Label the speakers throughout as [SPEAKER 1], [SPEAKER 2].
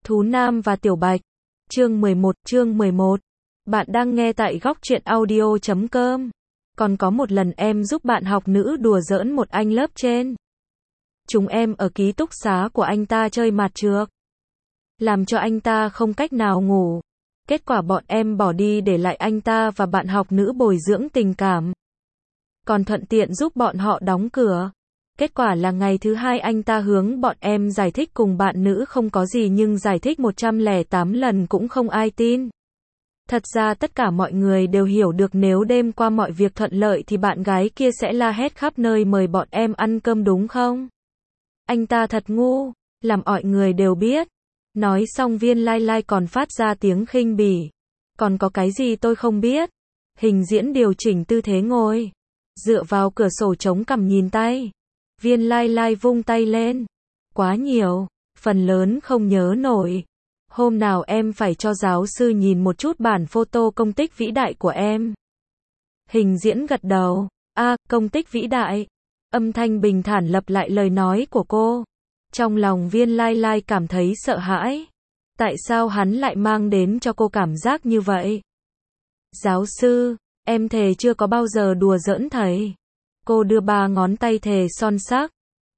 [SPEAKER 1] Thú Nam và Tiểu Bạch. Chương 11. Bạn đang nghe tại góc truyện audio.com. Còn có một lần em giúp bạn học nữ đùa giỡn một anh lớp trên. Chúng em ở ký túc xá của anh ta chơi mặt trược, làm cho anh ta không cách nào ngủ. Kết quả bọn em bỏ đi để lại anh ta và bạn học nữ bồi dưỡng tình cảm. Còn thuận tiện giúp bọn họ đóng cửa. Kết quả là ngày thứ hai anh ta hướng bọn em giải thích cùng bạn nữ không có gì, nhưng giải thích 108 lần cũng không ai tin. Thật ra tất cả mọi người đều hiểu được nếu đêm qua mọi việc thuận lợi thì bạn gái kia sẽ la hét khắp nơi mời bọn em ăn cơm đúng không? Anh ta thật ngu, làm mọi người đều biết. Nói xong Viên Lai Lai còn phát ra tiếng khinh bỉ. Còn có cái gì tôi không biết? Hình diễn điều chỉnh tư thế ngồi, dựa vào cửa sổ chống cằm nhìn tay. Viên Lai Lai vung tay lên. Quá nhiều, phần lớn không nhớ nổi. Hôm nào em phải cho giáo sư nhìn một chút bản photo công tích vĩ đại của em. Hình diễn gật đầu. Công tích vĩ đại. Âm thanh bình thản lặp lại lời nói của cô. Trong lòng Viên Lai Lai cảm thấy sợ hãi. Tại sao hắn lại mang đến cho cô cảm giác như vậy? Giáo sư, em thề chưa có bao giờ đùa giỡn thầy. Cô đưa 3 ngón tay thề son sắc.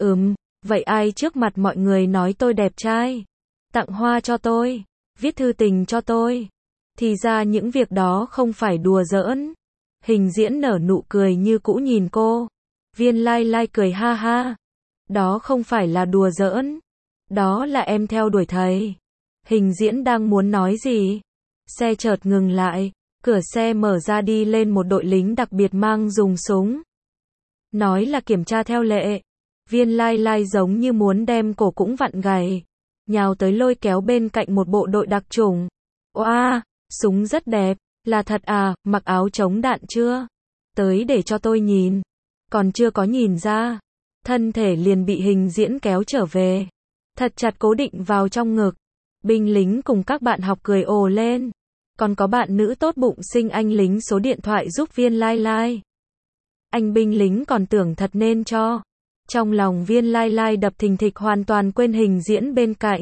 [SPEAKER 1] Vậy ai trước mặt mọi người nói tôi đẹp trai, tặng hoa cho tôi, viết thư tình cho tôi? Thì ra những việc đó không phải đùa giỡn. Hình diễn nở nụ cười như cũ nhìn cô. Viên Lai Lai cười ha ha. Đó không phải là đùa giỡn. Đó là em theo đuổi thầy. Hình diễn đang muốn nói gì. Xe chợt ngừng lại. Cửa xe mở ra, đi lên một đội lính đặc biệt mang dùng súng. Nói là kiểm tra theo lệ. Viên Lai Lai giống như muốn đem cổ cũng vặn gầy, nhào tới lôi kéo bên cạnh một bộ đội đặc chủng. Oa, súng rất đẹp, là thật à, mặc áo chống đạn chưa? Tới để cho tôi nhìn. Còn chưa có nhìn ra, thân thể liền bị hình diễn kéo trở về, thật chặt cố định vào trong ngực. Binh lính cùng các bạn học cười ồ lên. Còn có bạn nữ tốt bụng xin anh lính số điện thoại giúp Viên Lai Lai. Anh binh lính còn tưởng thật nên cho. Trong lòng Viên Lai Lai đập thình thịch, hoàn toàn quên hình diễn bên cạnh.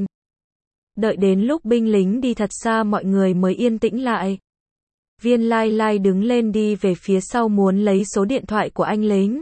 [SPEAKER 1] Đợi đến lúc binh lính đi thật xa mọi người mới yên tĩnh lại. Viên Lai Lai đứng lên đi về phía sau muốn lấy số điện thoại của anh lính.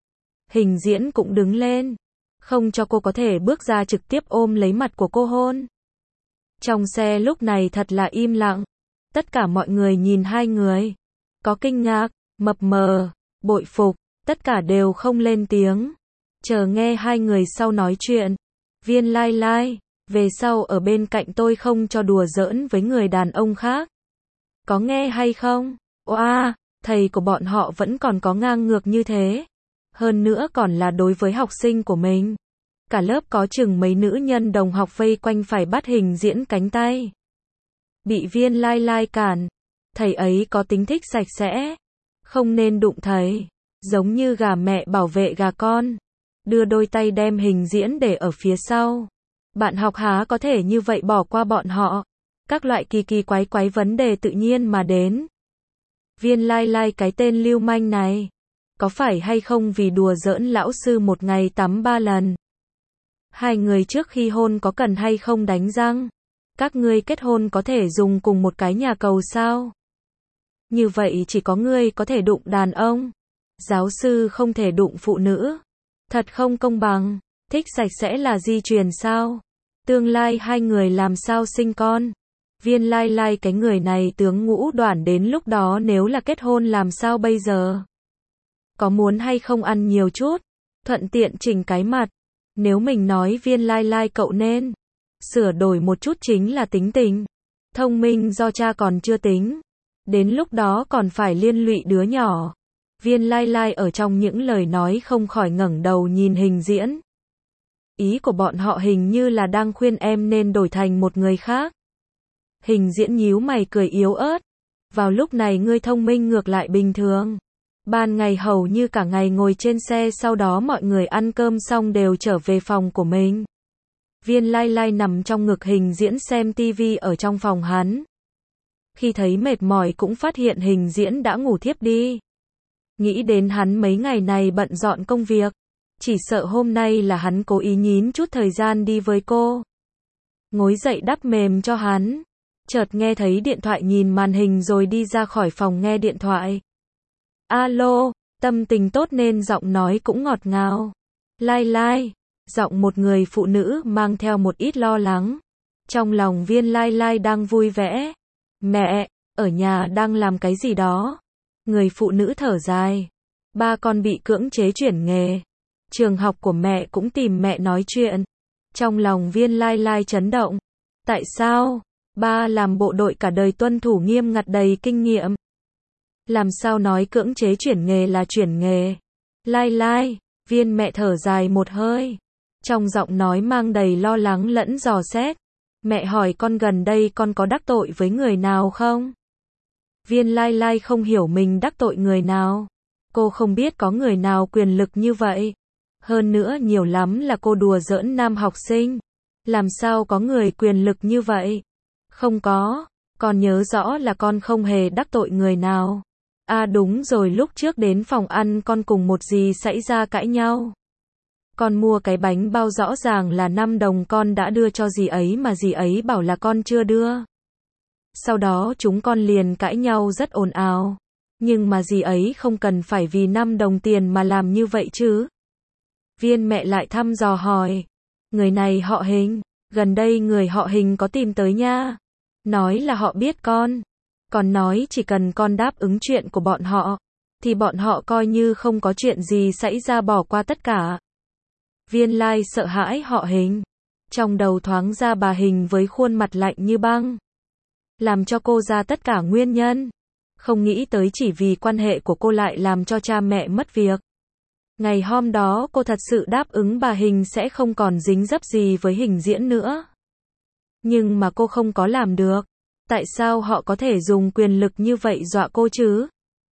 [SPEAKER 1] Hình diễn cũng đứng lên, không cho cô có thể bước ra, trực tiếp ôm lấy mặt của cô hôn. Trong xe lúc này thật là im lặng. Tất cả mọi người nhìn hai người. Có kinh ngạc, mập mờ, bội phục, tất cả đều không lên tiếng. Chờ nghe hai người sau nói chuyện. Viên Lai Lai, về sau ở bên cạnh tôi không cho đùa giỡn với người đàn ông khác. Có nghe hay không? Oa, thầy của bọn họ vẫn còn có ngang ngược như thế. Hơn nữa còn là đối với học sinh của mình. Cả lớp có chừng mấy nữ nhân đồng học vây quanh phải bắt hình diễn cánh tay. Bị Viên Lai Lai cản. Thầy ấy có tính thích sạch sẽ. Không nên đụng thầy. Giống như gà mẹ bảo vệ gà con. Đưa đôi tay đem hình diễn để ở phía sau. Bạn học há có thể như vậy bỏ qua bọn họ. Các loại kỳ kỳ quái quái vấn đề tự nhiên mà đến. Viên Lai Lai cái tên lưu manh này. Có phải hay không vì đùa giỡn lão sư một ngày tắm 3 lần? Hai người trước khi hôn có cần hay không đánh răng? Các ngươi kết hôn có thể dùng cùng một cái nhà cầu sao? Như vậy chỉ có ngươi có thể đụng đàn ông. Giáo sư không thể đụng phụ nữ. Thật không công bằng. Thích sạch sẽ là di truyền sao? Tương lai hai người làm sao sinh con? Viên Lai Lai cái người này tướng ngũ đoản, đến lúc đó nếu là kết hôn làm sao bây giờ? Có muốn hay không ăn nhiều chút? Thuận tiện chỉnh cái mặt. Nếu mình nói Viên Lai Lai cậu nên sửa đổi một chút chính là tính tình. Thông minh do cha còn chưa tính. Đến lúc đó còn phải liên lụy đứa nhỏ. Viên Lai Lai ở trong những lời nói không khỏi ngẩng đầu nhìn hình diễn. Ý của bọn họ hình như là đang khuyên em nên đổi thành một người khác. Hình diễn nhíu mày cười yếu ớt. Vào lúc này ngươi thông minh ngược lại bình thường. Ban ngày hầu như cả ngày ngồi trên xe, sau đó mọi người ăn cơm xong đều trở về phòng của mình. Viên Lai Lai nằm trong ngực hình diễn xem tivi ở trong phòng hắn. Khi thấy mệt mỏi cũng phát hiện hình diễn đã ngủ thiếp đi. Nghĩ đến hắn mấy ngày này bận rộn công việc. Chỉ sợ hôm nay là hắn cố ý nhín chút thời gian đi với cô. Ngồi dậy đắp mềm cho hắn. Chợt nghe thấy điện thoại, nhìn màn hình rồi đi ra khỏi phòng nghe điện thoại. Alo, tâm tình tốt nên giọng nói cũng ngọt ngào. Lai lai, giọng một người phụ nữ mang theo một ít lo lắng. Trong lòng Viên Lai Lai đang vui vẻ. Mẹ, ở nhà đang làm cái gì đó? Người phụ nữ thở dài. Ba con bị cưỡng chế chuyển nghề. Trường học của mẹ cũng tìm mẹ nói chuyện. Trong lòng Viên Lai Lai chấn động. Tại sao? Ba làm bộ đội cả đời tuân thủ nghiêm ngặt đầy kinh nghiệm. Làm sao nói cưỡng chế chuyển nghề là chuyển nghề? Lai Lai, Viên mẹ thở dài một hơi. Trong giọng nói mang đầy lo lắng lẫn dò xét. Mẹ hỏi con gần đây con có đắc tội với người nào không? Viên Lai Lai không hiểu mình đắc tội người nào. Cô không biết có người nào quyền lực như vậy. Hơn nữa nhiều lắm là cô đùa giỡn nam học sinh. Làm sao có người quyền lực như vậy? Không có, con nhớ rõ là con không hề đắc tội người nào. À đúng rồi, lúc trước đến phòng ăn con cùng một dì xảy ra cãi nhau. Con mua cái bánh bao rõ ràng là 5 đồng con đã đưa cho dì ấy mà dì ấy bảo là con chưa đưa. Sau đó chúng con liền cãi nhau rất ồn ào. Nhưng mà dì ấy không cần phải vì 5 đồng tiền mà làm như vậy chứ. Viên mẹ lại thăm dò hỏi. Người này họ Hình, gần đây người họ Hình có tìm tới nha. Nói là họ biết con. Còn nói chỉ cần con đáp ứng chuyện của bọn họ, thì bọn họ coi như không có chuyện gì xảy ra, bỏ qua tất cả. Viên Lai sợ hãi họ Hình. Trong đầu thoáng ra bà Hình với khuôn mặt lạnh như băng. Làm cho cô ra tất cả nguyên nhân. Không nghĩ tới chỉ vì quan hệ của cô lại làm cho cha mẹ mất việc. Ngày hôm đó cô thật sự đáp ứng bà Hình sẽ không còn dính dấp gì với Hình Diễn nữa. Nhưng mà cô không có làm được. Tại sao họ có thể dùng quyền lực như vậy dọa cô chứ?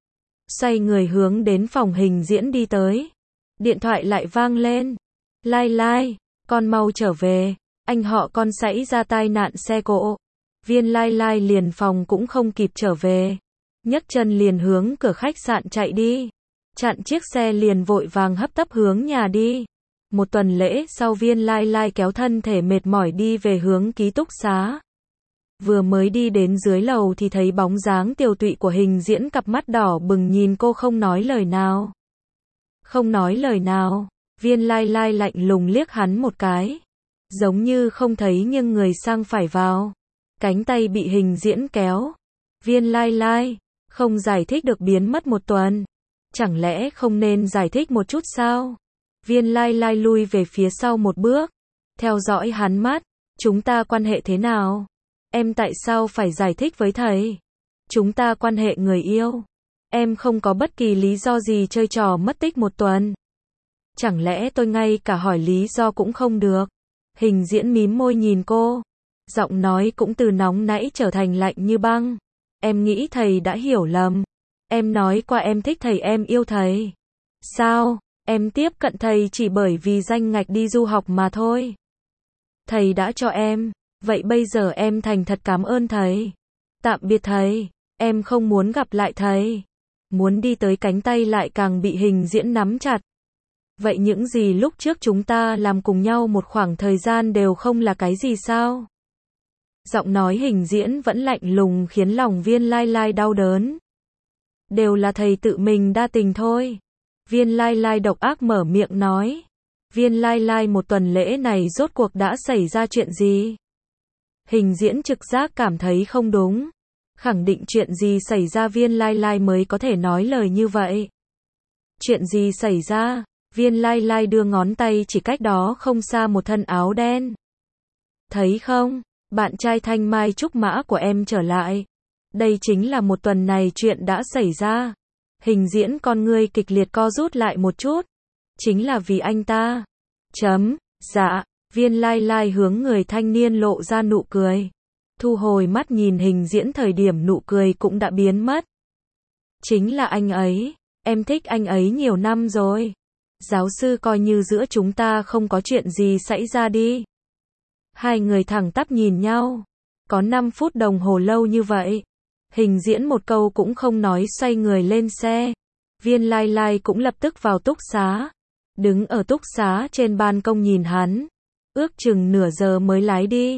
[SPEAKER 1] Xoay người hướng đến phòng Hình Diễn đi tới. Điện thoại lại vang lên. Lai Lai, con mau trở về. Anh họ con xảy ra tai nạn xe cộ. Viên Lai Lai liền phòng cũng không kịp trở về. Nhấc chân liền hướng cửa khách sạn chạy đi. Chặn chiếc xe liền vội vàng hấp tấp hướng nhà đi. Một tuần lễ sau, Viên Lai Lai kéo thân thể mệt mỏi đi về hướng ký túc xá. Vừa mới đi đến dưới lầu thì thấy bóng dáng tiều tụy của Hình Diễn, cặp mắt đỏ bừng nhìn cô không nói lời nào. Không nói lời nào, Viên Lai Lai lạnh lùng liếc hắn một cái. Giống như không thấy nhưng người sang phải vào. Cánh tay bị Hình Diễn kéo. Viên Lai Lai, không giải thích được biến mất một tuần. Chẳng lẽ không nên giải thích một chút sao? Viên Lai Lai lui về phía sau một bước. Theo dõi hắn mắt. Chúng ta quan hệ thế nào? Em tại sao phải giải thích với thầy? Chúng ta quan hệ người yêu. Em không có bất kỳ lý do gì chơi trò mất tích một tuần. Chẳng lẽ tôi ngay cả hỏi lý do cũng không được? Hình Diễn mím môi nhìn cô. Giọng nói cũng từ nóng nãy trở thành lạnh như băng. Em nghĩ thầy đã hiểu lầm. Em nói qua em thích thầy, em yêu thầy. Sao? Em tiếp cận thầy chỉ bởi vì danh ngạch đi du học mà thôi. Thầy đã cho em. Vậy bây giờ em thành thật cảm ơn thầy. Tạm biệt thầy. Em không muốn gặp lại thầy. Muốn đi tới, cánh tay lại càng bị Hình Diễn nắm chặt. Vậy những gì lúc trước chúng ta làm cùng nhau một khoảng thời gian đều không là cái gì sao? Giọng nói Hình Diễn vẫn lạnh lùng khiến lòng Viên Lai Lai đau đớn. Đều là thầy tự mình đa tình thôi. Viên Lai Lai độc ác mở miệng nói. Viên Lai Lai, một tuần lễ này rốt cuộc đã xảy ra chuyện gì? Hình Diễn trực giác cảm thấy không đúng. Khẳng định chuyện gì xảy ra Viên Lai Lai mới có thể nói lời như vậy. Chuyện gì xảy ra? Viên Lai Lai đưa ngón tay chỉ cách đó không xa một thân áo đen. Thấy không? Bạn trai thanh mai trúc mã của em trở lại. Đây chính là một tuần này chuyện đã xảy ra. Hình Diễn con ngươi kịch liệt co rút lại một chút. Chính là vì anh ta. Dạ. Viên Lai Lai hướng người thanh niên lộ ra nụ cười. Thu hồi mắt nhìn Hình Diễn, thời điểm nụ cười cũng đã biến mất. Chính là anh ấy. Em thích anh ấy nhiều năm rồi. Giáo sư, coi như giữa chúng ta không có chuyện gì xảy ra đi. Hai người thẳng tắp nhìn nhau. Có 5 phút đồng hồ lâu như vậy. Hình Diễn một câu cũng không nói, xoay người lên xe. Viên Lai Lai cũng lập tức vào túc xá. Đứng ở túc xá trên ban công nhìn hắn. Ước chừng nửa giờ mới lái đi.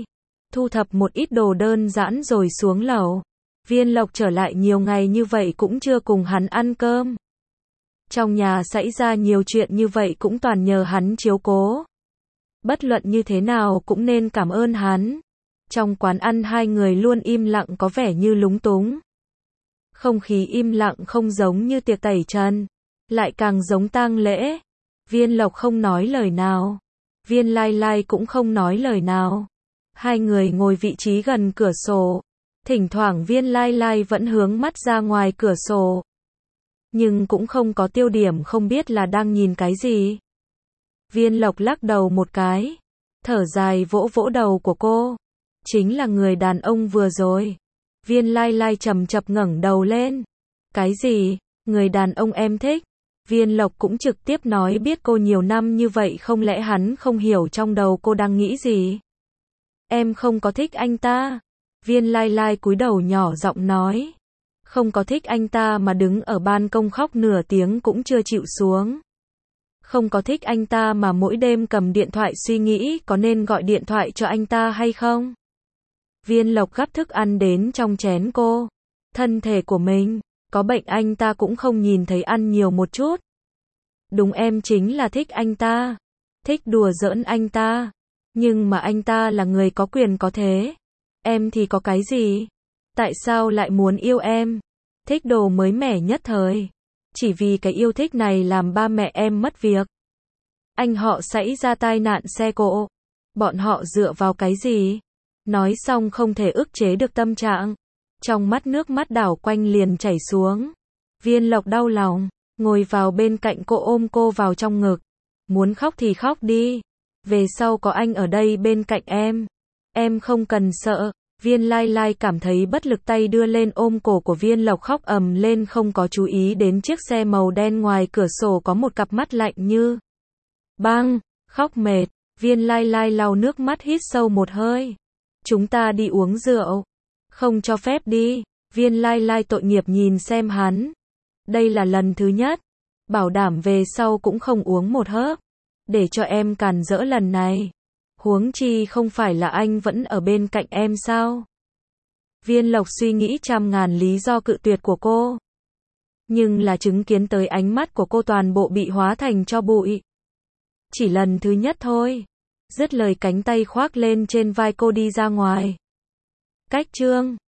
[SPEAKER 1] thu thập một ít đồ đơn giản rồi xuống lầu. Viên Lộc trở lại nhiều ngày như vậy cũng chưa cùng hắn ăn cơm. Trong nhà xảy ra nhiều chuyện như vậy cũng toàn nhờ hắn chiếu cố. Bất luận như thế nào cũng nên cảm ơn hắn. Trong quán ăn hai người luôn im lặng có vẻ như lúng túng. Không khí im lặng không giống như tiệc tẩy trần, lại càng giống tang lễ. Viên Lộc không nói lời nào. Viên Lai Lai cũng không nói lời nào. Hai người ngồi vị trí gần cửa sổ. Thỉnh thoảng Viên Lai Lai vẫn hướng mắt ra ngoài cửa sổ. Nhưng cũng không có tiêu điểm, không biết là đang nhìn cái gì. Viên Lộc lắc đầu một cái. Thở dài vỗ vỗ đầu của cô. Chính là người đàn ông vừa rồi. Viên Lai Lai chậm chậm ngẩng đầu lên. Cái gì? Người đàn ông em thích? Viên Lộc cũng trực tiếp nói biết cô nhiều năm như vậy không lẽ hắn không hiểu trong đầu cô đang nghĩ gì? Em không có thích anh ta. Viên Lai Lai cúi đầu nhỏ giọng nói. Không có thích anh ta mà đứng ở ban công khóc nửa tiếng cũng chưa chịu xuống. Không có thích anh ta mà mỗi đêm cầm điện thoại suy nghĩ có nên gọi điện thoại cho anh ta hay không? Viên Lộc gắp thức ăn đến trong chén cô. Thân thể của mình, có bệnh anh ta cũng không nhìn thấy ăn nhiều một chút. Đúng em chính là thích anh ta. Thích đùa giỡn anh ta. Nhưng mà anh ta là người có quyền có thế. Em thì có cái gì? Tại sao lại muốn yêu em? Thích đồ mới mẻ nhất thời. Chỉ vì cái yêu thích này làm ba mẹ em mất việc. Anh họ xảy ra tai nạn xe cộ. Bọn họ dựa vào cái gì? Nói xong không thể ức chế được tâm trạng. Trong mắt nước mắt đảo quanh liền chảy xuống. Viên Lộc đau lòng, ngồi vào bên cạnh cô ôm cô vào trong ngực. Muốn khóc thì khóc đi. Về sau có anh ở đây bên cạnh em không cần sợ. Viên Lai Lai cảm thấy bất lực tay đưa lên ôm cổ của Viên Lộc khóc ầm lên không có chú ý đến chiếc xe màu đen ngoài cửa sổ có một cặp mắt lạnh như băng, khóc mệt. Viên Lai Lai lau nước mắt hít sâu một hơi. Chúng ta đi uống rượu. Không cho phép đi. Viên Lai Lai tội nghiệp nhìn xem hắn. Đây là lần thứ nhất. Bảo đảm về sau cũng không uống một hớp. Để cho em càn rỡ lần này. Huống chi không phải là anh vẫn ở bên cạnh em sao? Viên Lộc suy nghĩ trăm ngàn lý do cự tuyệt của cô. Nhưng là chứng kiến tới ánh mắt của cô toàn bộ bị hóa thành tro bụi. Chỉ lần thứ nhất thôi. Dứt lời cánh tay khoác lên trên vai cô đi ra ngoài. Cách chương